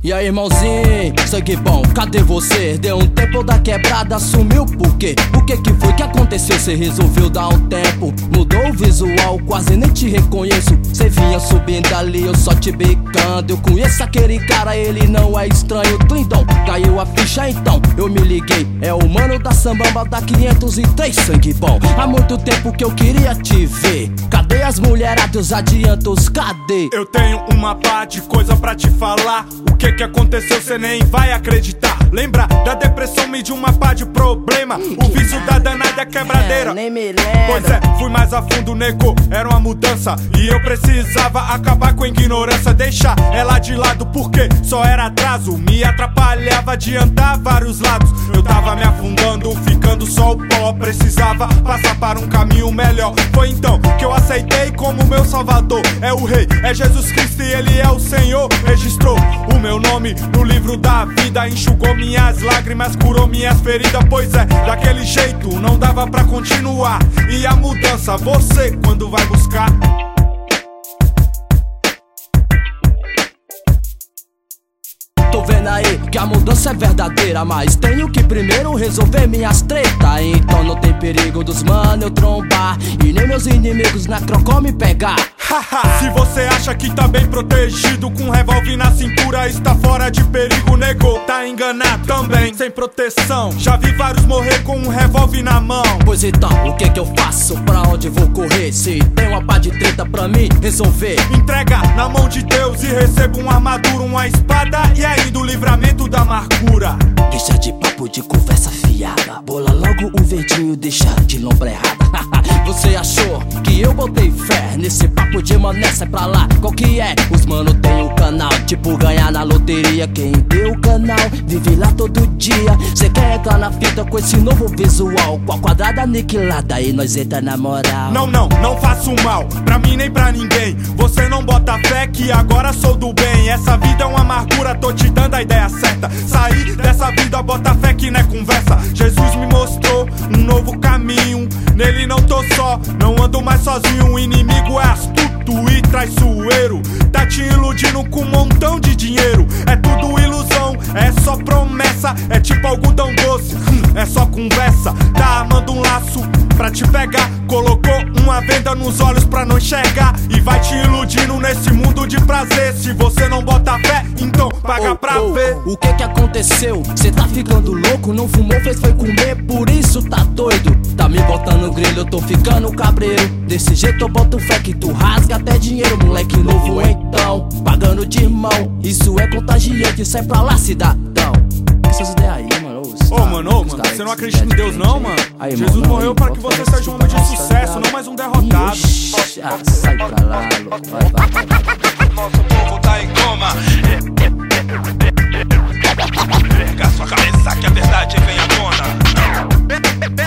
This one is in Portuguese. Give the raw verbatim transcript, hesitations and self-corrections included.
E aí, irmãozinho, sangue bom, cadê você? Deu um tempo da quebrada, sumiu por quê? O que que foi que aconteceu? Cê resolveu dar um tempo, mudou o visual, quase nem te reconheço. Cê vinha subindo ali, eu só te bicando. Eu conheço aquele cara, ele não é estranho. Clindon, caiu a ficha então, eu me liguei. É o mano da sambamba da quinhentos e três, sangue bom. Há muito tempo que eu queria te ver. Cadê as mulheradas, adiantos, cadê? Eu tenho uma pá de coisa pra te falar. O que que aconteceu cê nem vai acreditar. Lembra da depressão, me de uma pá de problema. O vício da danada é quebradeira. É, nem me lembro. Pois é, fui mais a fundo, nego, era uma mudança. E eu precisava acabar com a ignorância. Deixar ela de lado porque só era atraso. Me atrapalhava de andar vários lados. Eu tava me afundando, ficando só o pó. Precisava passar para um caminho melhor. Foi então que eu aceitei como meu salvador. É o rei, é Jesus Cristo e ele é o Senhor. Registrou o meu nome no livro da vida. Enxugou minhas lágrimas, curou minhas feridas. Pois é, daquele jeito não dava pra continuar. E a mudança, você quando vai buscar? Tô vendo aí que a mudança é verdadeira, mas tenho que primeiro resolver minhas treta. Então não tem perigo dos mano eu trombar e nem meus inimigos na crocó me pegar. Se você acha que tá bem protegido com um revólver na cintura, está fora de perigo, nego, tá enganado também, sem proteção. Já vi vários morrer com um revólver na mão. Pois então, o que que eu faço? Pra onde vou correr? Se tem uma pá de treta pra mim resolver. Entrega na mão de Deus e receba uma armadura, uma espada e ainda o livramento da amargura. Deixa de papo de conversa fiada, bola logo o verdinho, deixa de lombra errada. Você achou que eu botei fé nesse papo de mané, sai pra lá, qual que é? Os mano tem o canal, tipo ganhar na loteria. Quem deu o canal vive lá todo dia. Cê quer entrar na fita com esse novo visual, com a quadrada aniquilada e nós entra na moral. Não, não, não faço mal, pra mim nem pra ninguém. Você não bota fé que agora sou do bem. Essa vida é uma amargura, tô te dando a ideia certa. Sair dessa vida, bota fé que não é conversa. Jesus me mostrou um novo caminho, nele não tô só, não ando mais sozinho. O inimigo é astuto e traiçoeiro, tá te iludindo com um montão de dinheiro. É tudo ilusão, é só promessa, é tipo algodão doce, hum, é só conversa. Tá armando um laço pra te pegar, colocou uma venda nos olhos pra não enxergar e vai te iludindo nesse mundo de prazer. Se você não bota fé, então paga oh, pra oh, ver. O que que aconteceu? Cê tá ficando louco, não fumou, fez foi comer, por isso tá doido. Tá me botando grelho, eu tô ficando cabreiro. Desse jeito eu boto fé que tu rasga até dinheiro. Moleque novo então, pagando de irmão. Isso é contagiante, sai pra lá cidadão. Essas ideias aí, mano. Ô, oh, mano, oh, mano, você não acredita em Deus não, mano? Aí, Jesus mano, morreu aí, para que você seja um homem de sucesso, não mais um derrotado. Ixi, ah, sai pra lá, louco. Vai, vai, vai. Nosso povo tá em coma. Erga sua cabeça que a verdade vem à tona.